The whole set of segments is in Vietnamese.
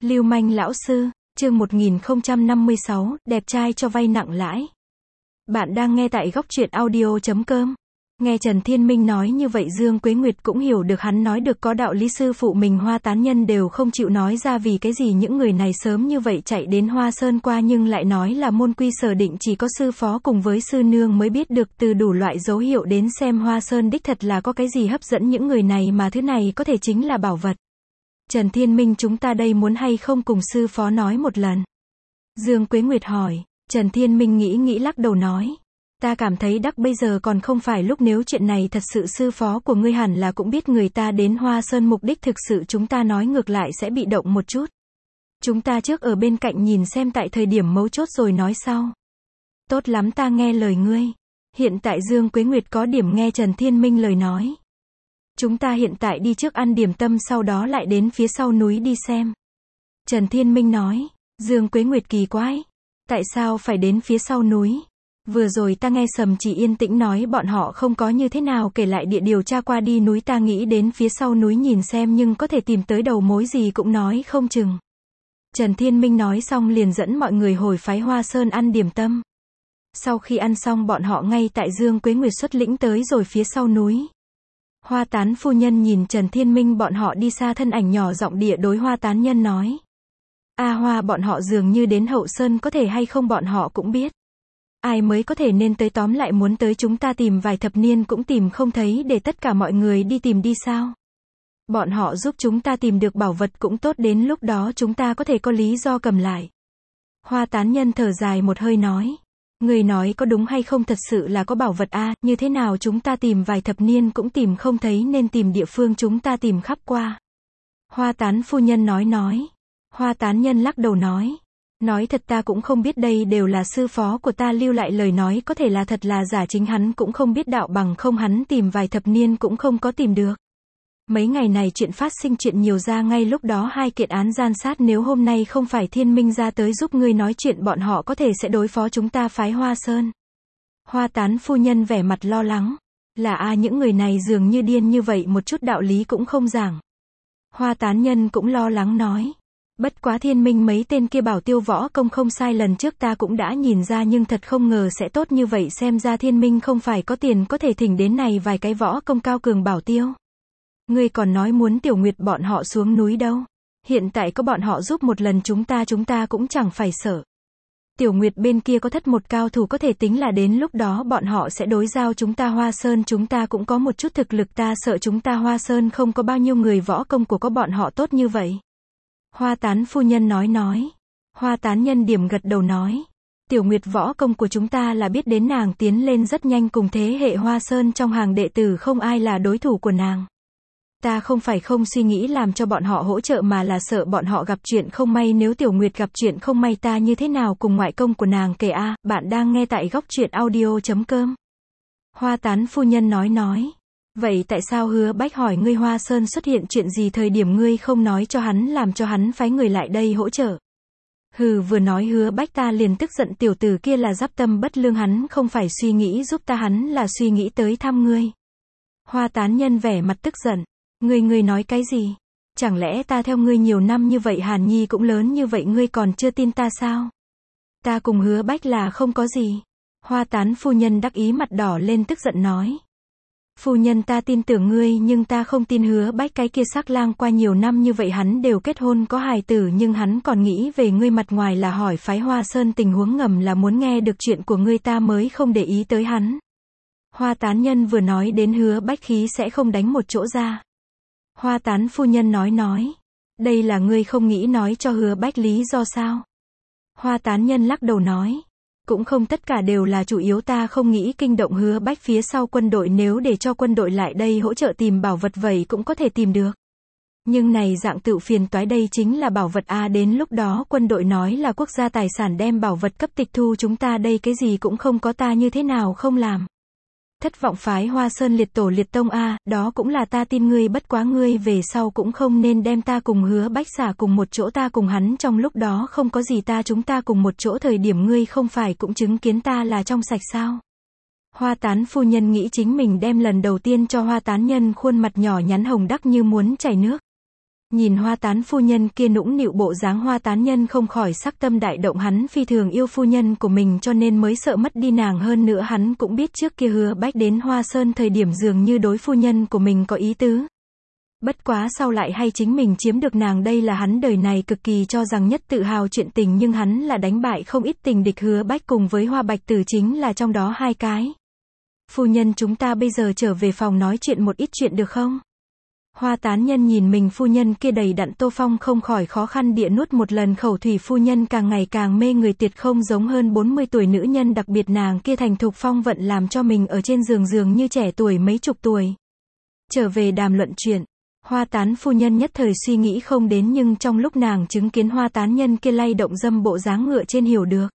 Lưu manh lão sư, chương 1056, đẹp trai cho vay nặng lãi. Bạn đang nghe tại góc truyện audio.com. Nghe Trần Thiên Minh nói như vậy Dương Quế Nguyệt cũng hiểu được hắn nói được có đạo lý. Sư phụ mình Hoa Tán Nhân đều không chịu nói ra vì cái gì những người này sớm như vậy chạy đến Hoa Sơn qua nhưng lại nói là môn quy sở định chỉ có sư phó cùng với sư nương mới biết được. Từ đủ loại dấu hiệu đến xem Hoa Sơn đích thật là có cái gì hấp dẫn những người này mà thứ này có thể chính là bảo vật. Trần Thiên Minh chúng ta đây muốn hay không cùng sư phó nói một lần? Dương Quế Nguyệt hỏi. Trần Thiên Minh nghĩ lắc đầu nói. Ta cảm thấy đắc bây giờ còn không phải lúc, nếu chuyện này thật sự sư phó của ngươi hẳn là cũng biết người ta đến Hoa Sơn mục đích thực sự, chúng ta nói ngược lại sẽ bị động một chút. Chúng ta trước ở bên cạnh nhìn xem tại thời điểm mấu chốt rồi nói sau. Tốt lắm, ta nghe lời ngươi. Hiện tại Dương Quế Nguyệt có điểm nghe Trần Thiên Minh lời nói. Chúng ta hiện tại đi trước ăn điểm tâm sau đó lại đến phía sau núi đi xem. Trần Thiên Minh nói. Dương Quế Nguyệt kỳ quái. Tại sao phải đến phía sau núi? Vừa rồi ta nghe Sầm Chỉ yên tĩnh nói bọn họ không có như thế nào kể lại địa điều tra qua đi núi, ta nghĩ đến phía sau núi nhìn xem nhưng có thể tìm tới đầu mối gì cũng nói không chừng. Trần Thiên Minh nói xong liền dẫn mọi người hồi phái Hoa Sơn ăn điểm tâm. Sau khi ăn xong bọn họ ngay tại Dương Quế Nguyệt xuất lĩnh tới rồi phía sau núi. Hoa Tán phu nhân nhìn Trần Thiên Minh bọn họ đi xa thân ảnh nhỏ giọng địa đối Hoa Tán Nhân nói. A Hoa, bọn họ dường như đến Hậu Sơn, có thể hay không bọn họ cũng biết. Ai mới có thể nên tới, tóm lại muốn tới chúng ta tìm vài thập niên cũng tìm không thấy, để tất cả mọi người đi tìm đi sao? Bọn họ giúp chúng ta tìm được bảo vật cũng tốt, đến lúc đó chúng ta có thể có lý do cầm lại. Hoa Tán Nhân thở dài một hơi nói. Người nói có đúng hay không, thật sự là có bảo vật a, như thế nào chúng ta tìm vài thập niên cũng tìm không thấy, nên tìm địa phương chúng ta tìm khắp qua. Hoa Tán phu nhân nói. Hoa Tán Nhân lắc đầu nói. Nói thật ta cũng không biết, đây đều là sư phó của ta lưu lại lời nói, có thể là thật là giả, chính hắn cũng không biết đạo, bằng không hắn tìm vài thập niên cũng không có tìm được. Mấy ngày này chuyện phát sinh chuyện nhiều ra, ngay lúc đó 2 kiện án gian sát, nếu hôm nay không phải Thiên Minh ra tới giúp ngươi nói chuyện, bọn họ có thể sẽ đối phó chúng ta phái Hoa Sơn. Hoa Tán phu nhân vẻ mặt lo lắng. Là những người này dường như điên như vậy, một chút đạo lý cũng không giảng. Hoa Tán Nhân cũng lo lắng nói. Bất quá Thiên Minh mấy tên kia bảo tiêu võ công không sai, lần trước ta cũng đã nhìn ra, nhưng thật không ngờ sẽ tốt như vậy, xem ra Thiên Minh không phải có tiền có thể thỉnh đến này vài cái võ công cao cường bảo tiêu. Ngươi còn nói muốn Tiểu Nguyệt bọn họ xuống núi đâu. Hiện tại có bọn họ giúp một lần chúng ta cũng chẳng phải sợ. Tiểu Nguyệt bên kia có thất một cao thủ, có thể tính là đến lúc đó bọn họ sẽ đối giao chúng ta Hoa Sơn, chúng ta cũng có một chút thực lực, ta sợ chúng ta Hoa Sơn không có bao nhiêu người võ công của có bọn họ tốt như vậy. Hoa Tán phu nhân nói. Hoa Tán Nhân điểm gật đầu nói. Tiểu Nguyệt võ công của chúng ta là biết đến, nàng tiến lên rất nhanh, cùng thế hệ Hoa Sơn trong hàng đệ tử không ai là đối thủ của nàng. Ta không phải không suy nghĩ làm cho bọn họ hỗ trợ, mà là sợ bọn họ gặp chuyện không may, nếu Tiểu Nguyệt gặp chuyện không may ta như thế nào cùng ngoại công của nàng kể a. Bạn đang nghe tại góc truyện audio.com. Hoa Tán phu nhân nói. Vậy tại sao Hứa Bách hỏi ngươi Hoa Sơn xuất hiện chuyện gì thời điểm ngươi không nói cho hắn, làm cho hắn phái người lại đây hỗ trợ? Vừa nói Hứa Bách ta liền tức giận, tiểu tử kia là giáp tâm bất lương, hắn không phải suy nghĩ giúp ta, hắn là suy nghĩ tới thăm ngươi. Hoa Tán Nhân vẻ mặt tức giận. Ngươi nói cái gì? Chẳng lẽ ta theo ngươi nhiều năm như vậy, Hàn Nhi cũng lớn như vậy, ngươi còn chưa tin ta sao? Ta cùng Hứa Bách là không có gì. Hoa Tán phu nhân đắc ý mặt đỏ lên tức giận nói. Phu nhân, ta tin tưởng ngươi, nhưng ta không tin Hứa Bách cái kia sắc lang, qua nhiều năm như vậy hắn đều kết hôn có hài tử, nhưng hắn còn nghĩ về ngươi, mặt ngoài là hỏi phái Hoa Sơn tình huống, ngầm là muốn nghe được chuyện của ngươi, ta mới không để ý tới hắn. Hoa Tán Nhân vừa nói đến Hứa Bách khí sẽ không đánh một chỗ ra. Hoa Tán phu nhân nói. Đây là ngươi không nghĩ nói cho Hứa Bách lý do sao? Hoa Tán Nhân lắc đầu nói. Cũng không tất cả đều là chủ yếu, ta không nghĩ kinh động Hứa Bách phía sau quân đội, nếu để cho quân đội lại đây hỗ trợ tìm bảo vật vậy cũng có thể tìm được. Nhưng này dạng tự phiền toái, đây chính là bảo vật đến lúc đó quân đội nói là quốc gia tài sản, đem bảo vật cấp tịch thu chúng ta đây cái gì cũng không có, ta như thế nào không làm. Thất vọng phái Hoa Sơn liệt tổ liệt tông đó cũng là ta tin ngươi, bất quá ngươi về sau cũng không nên đem ta cùng Hứa Bách xả cùng một chỗ, ta cùng hắn trong lúc đó không có gì, chúng ta cùng một chỗ thời điểm ngươi không phải cũng chứng kiến ta là trong sạch sao? Hoa Tán phu nhân nghĩ chính mình đem lần đầu tiên cho Hoa Tán Nhân khuôn mặt nhỏ nhắn hồng đắc như muốn chảy nước. Nhìn Hoa Tán phu nhân kia nũng nịu bộ dáng, Hoa Tán nhân không khỏi sắc tâm đại động, hắn phi thường yêu phu nhân của mình cho nên mới sợ mất đi nàng, hơn nữa hắn cũng biết trước kia Hứa Bách đến Hoa Sơn thời điểm dường như đối phu nhân của mình có ý tứ. Bất quá sau lại hay chính mình chiếm được nàng, đây là hắn đời này cực kỳ cho rằng nhất tự hào chuyện tình, nhưng hắn là đánh bại không ít tình địch, Hứa Bách cùng với Hoa Bạch Tử chính là trong đó hai cái. Phu nhân, chúng ta bây giờ trở về phòng nói chuyện một ít chuyện được không? Hoa Tán nhân nhìn mình phu nhân kia đầy đặn tô phong không khỏi khó khăn địa nuốt một lần khẩu thủy, phu nhân càng ngày càng mê người, tuyệt không giống hơn 40 tuổi nữ nhân, đặc biệt nàng kia thành thục phong vận làm cho mình ở trên giường dường như trẻ tuổi mấy chục tuổi. Trở về đàm luận chuyện, Hoa Tán phu nhân nhất thời suy nghĩ không đến, nhưng trong lúc nàng chứng kiến Hoa Tán nhân kia lay động dâm bộ dáng ngựa trên hiểu được.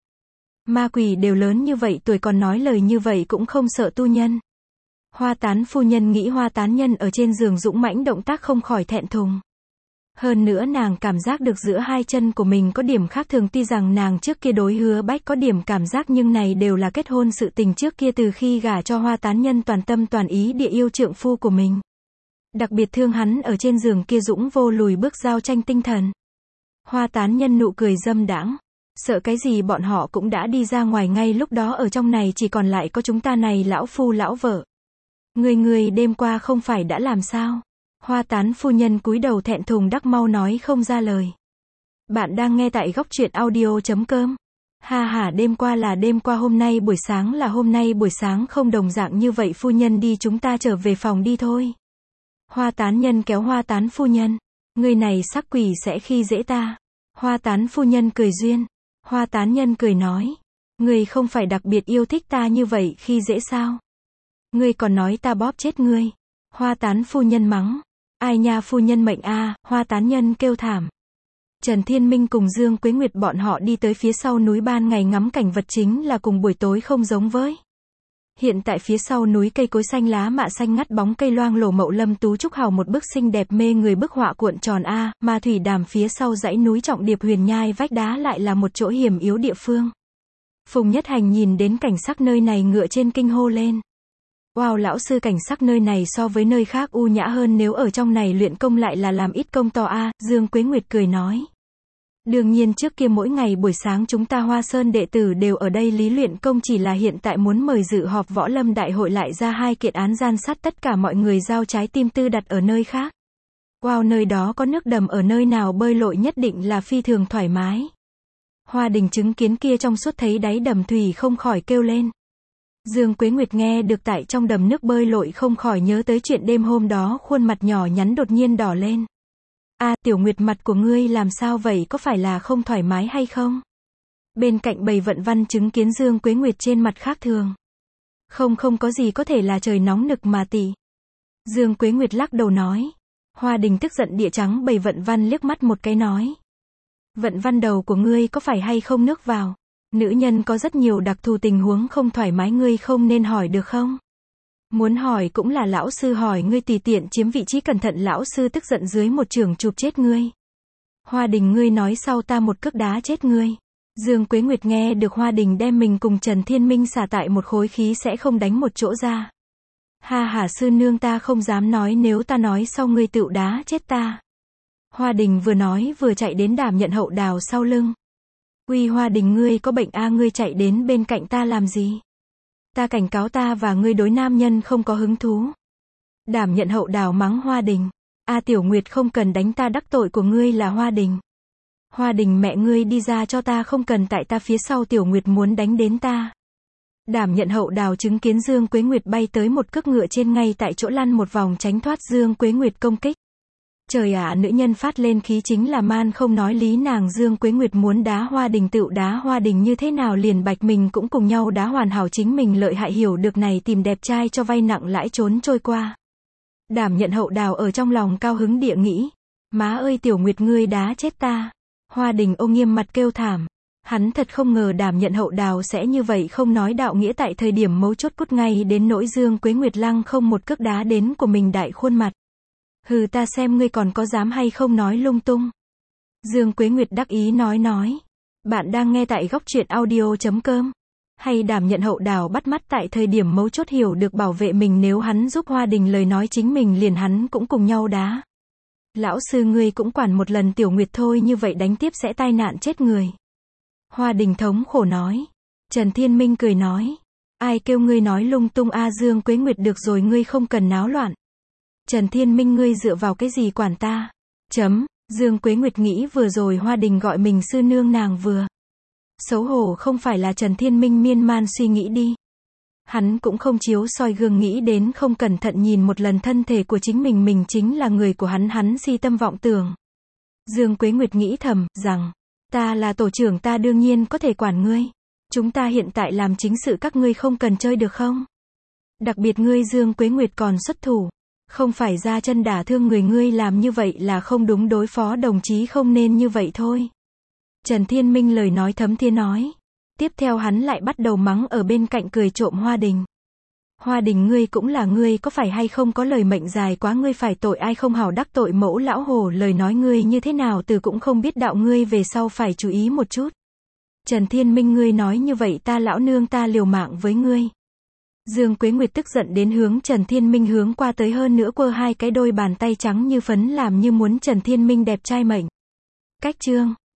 Ma quỷ đều lớn như vậy tuổi còn nói lời như vậy cũng không sợ tu nhân. Hoa Tán phu nhân nghĩ Hoa Tán nhân ở trên giường dũng mãnh động tác không khỏi thẹn thùng. Hơn nữa nàng cảm giác được giữa hai chân của mình có điểm khác thường, tuy rằng nàng trước kia đối Hứa Bách có điểm cảm giác, nhưng này đều là kết hôn sự tình, trước kia từ khi gả cho Hoa Tán nhân toàn tâm toàn ý địa yêu trượng phu của mình. Đặc biệt thương hắn ở trên giường kia dũng vô lùi bước giao tranh tinh thần. Hoa Tán nhân nụ cười dâm đãng. Sợ cái gì, bọn họ cũng đã đi ra ngoài, ngay lúc đó ở trong này chỉ còn lại có chúng ta này lão phu lão vợ. Người đêm qua không phải đã làm sao? Hoa Tán phu nhân cúi đầu thẹn thùng đắc mau nói không ra lời. Bạn đang nghe tại góc truyện audio.com. Ha ha, đêm qua là đêm qua, hôm nay buổi sáng là hôm nay buổi sáng, không đồng dạng như vậy, phu nhân đi, chúng ta trở về phòng đi thôi. Hoa Tán nhân kéo Hoa Tán phu nhân. Người này sắc quỷ sẽ khi dễ ta. Hoa Tán phu nhân cười duyên. Hoa Tán nhân cười nói. Người không phải đặc biệt yêu thích ta như vậy khi dễ sao? Ngươi còn nói ta bóp chết ngươi. Hoa Tán phu nhân mắng. Ai nha, phu nhân mệnh a. Hoa Tán nhân kêu thảm. Trần Thiên Minh cùng Dương Quế Nguyệt bọn họ đi tới phía sau núi, ban ngày ngắm cảnh vật chính là cùng buổi tối không giống với. Hiện tại phía sau núi cây cối xanh lá mạ xanh ngắt, bóng cây loang lổ, mậu lâm tú trúc hào, một bức xinh đẹp mê người bức họa cuộn tròn a. Mà thủy đàm phía sau dãy núi trọng điệp huyền nhai vách đá lại là một chỗ hiểm yếu địa phương. Phùng Nhất Hành nhìn đến cảnh sắc nơi này ngựa trên kinh hô lên. Wow, lão sư, cảnh sắc nơi này so với nơi khác u nhã hơn, nếu ở trong này luyện công lại là làm ít công to a. Dương Quế Nguyệt cười nói. Đương nhiên trước kia mỗi ngày buổi sáng chúng ta Hoa Sơn đệ tử đều ở đây lý luyện công, chỉ là hiện tại muốn mời dự họp võ lâm đại hội lại ra hai kiện án gian sát, tất cả mọi người giao trái tim tư đặt ở nơi khác. Wow, nơi đó có nước đầm, ở nơi nào bơi lội nhất định là phi thường thoải mái. Hoa Đình chứng kiến kia trong suốt thấy đáy đầm thủy không khỏi kêu lên. Dương Quế Nguyệt nghe được tại trong đầm nước bơi lội không khỏi nhớ tới chuyện đêm hôm đó, khuôn mặt nhỏ nhắn đột nhiên đỏ lên. A, Tiểu Nguyệt, mặt của ngươi làm sao vậy, có phải là không thoải mái hay không? Bên cạnh Bầy Vận Văn chứng kiến Dương Quế Nguyệt trên mặt khác thường. Không có gì, có thể là trời nóng nực mà tỷ. Dương Quế Nguyệt lắc đầu nói. Hoa Đình tức giận địa trắng Bầy Vận Văn liếc mắt một cái nói. Vận Văn, đầu của ngươi có phải hay không nước vào? Nữ nhân có rất nhiều đặc thù tình huống không thoải mái, ngươi không nên hỏi được không? Muốn hỏi cũng là lão sư hỏi, ngươi tùy tiện chiếm vị trí, cẩn thận lão sư tức giận dưới một chưởng chụp chết ngươi. Hoa Đình, ngươi nói sau ta một cước đá chết ngươi. Dương Quế Nguyệt nghe được Hoa Đình đem mình cùng Trần Thiên Minh xả tại một khối, khí sẽ không đánh một chỗ ra. Ha ha, sư nương, ta không dám nói, nếu ta nói sau ngươi tựu đá chết ta. Hoa Đình vừa nói vừa chạy đến Đàm Nhận Hậu Đào sau lưng. Uy Hoa Đình, ngươi có bệnh a, ngươi chạy đến bên cạnh ta làm gì? Ta cảnh cáo, ta và ngươi đối nam nhân không có hứng thú. Đàm Nhận Hậu Đào mắng Hoa Đình. A Tiểu Nguyệt, không cần đánh ta, đắc tội của ngươi là Hoa Đình. Hoa Đình, mẹ ngươi đi ra cho ta, không cần tại ta phía sau Tiểu Nguyệt muốn đánh đến ta. Đàm Nhận Hậu Đào chứng kiến Dương Quế Nguyệt bay tới một cước ngựa trên, ngay tại chỗ lăn một vòng tránh thoát Dương Quế Nguyệt công kích. Trời ạ, nữ nhân phát lên khí chính là man, không nói lý nàng Dương Quế Nguyệt muốn đá Hoa Đình tựu đá Hoa Đình, như thế nào liền Bạch mình cũng cùng nhau đá, hoàn hảo, chính mình lợi hại, hiểu được này tìm đẹp trai cho vay nặng lãi trốn trôi qua. Đàm Nhận Hậu Đào ở trong lòng cao hứng địa nghĩ. Má ơi, Tiểu Nguyệt, ngươi đá chết ta. Hoa Đình ô nghiêm mặt kêu thảm. Hắn thật không ngờ Đàm Nhận Hậu Đào sẽ như vậy, không nói đạo nghĩa, tại thời điểm mấu chốt cút ngay đến nỗi Dương Quế Nguyệt lăng không một cước đá đến của mình đại khuôn mặt. Hừ, ta xem ngươi còn có dám hay không nói lung tung. Dương Quế Nguyệt đắc ý nói. Bạn đang nghe tại góc truyện audio.com. Hay Đàm Nhận Hậu Đào bắt mắt tại thời điểm mấu chốt, hiểu được bảo vệ mình, nếu hắn giúp Hoa Đình lời nói chính mình liền hắn cũng cùng nhau đá. Lão sư ngươi cũng quản một lần Tiểu Nguyệt thôi, như vậy đánh tiếp sẽ tai nạn chết người. Hoa Đình thống khổ nói. Trần Thiên Minh cười nói. Ai kêu ngươi nói lung tung a Dương Quế Nguyệt, được rồi ngươi không cần náo loạn. Trần Thiên Minh, ngươi dựa vào cái gì quản ta? Dương Quế Nguyệt nghĩ vừa rồi Hoa Đình gọi mình sư nương, nàng vừa xấu hổ không phải là Trần Thiên Minh miên man suy nghĩ đi. Hắn cũng không chiếu soi gương nghĩ đến không cẩn thận nhìn một lần thân thể của chính mình chính là người của hắn si tâm vọng tưởng. Dương Quế Nguyệt nghĩ thầm, rằng, ta là tổ trưởng, ta đương nhiên có thể quản ngươi. Chúng ta hiện tại làm chính sự, các ngươi không cần chơi được không? Đặc biệt ngươi Dương Quế Nguyệt còn xuất thủ. Không phải ra chân đả thương người, ngươi làm như vậy là không đúng, đối phó đồng chí không nên như vậy thôi. Trần Thiên Minh lời nói thấm thía nói. Tiếp theo hắn lại bắt đầu mắng ở bên cạnh cười trộm Hoa Đình. Hoa Đình, ngươi cũng là ngươi có phải hay không có lời mệnh dài quá, ngươi phải tội ai không hảo đắc tội mẫu lão hồ, lời nói ngươi như thế nào từ cũng không biết đạo, ngươi về sau phải chú ý một chút. Trần Thiên Minh, ngươi nói như vậy ta lão nương ta liều mạng với ngươi. Dương Quế Nguyệt tức giận đến hướng Trần Thiên Minh hướng qua tới, hơn nữa quơ hai cái đôi bàn tay trắng như phấn làm như muốn Trần Thiên Minh đẹp trai mệnh. Cách chương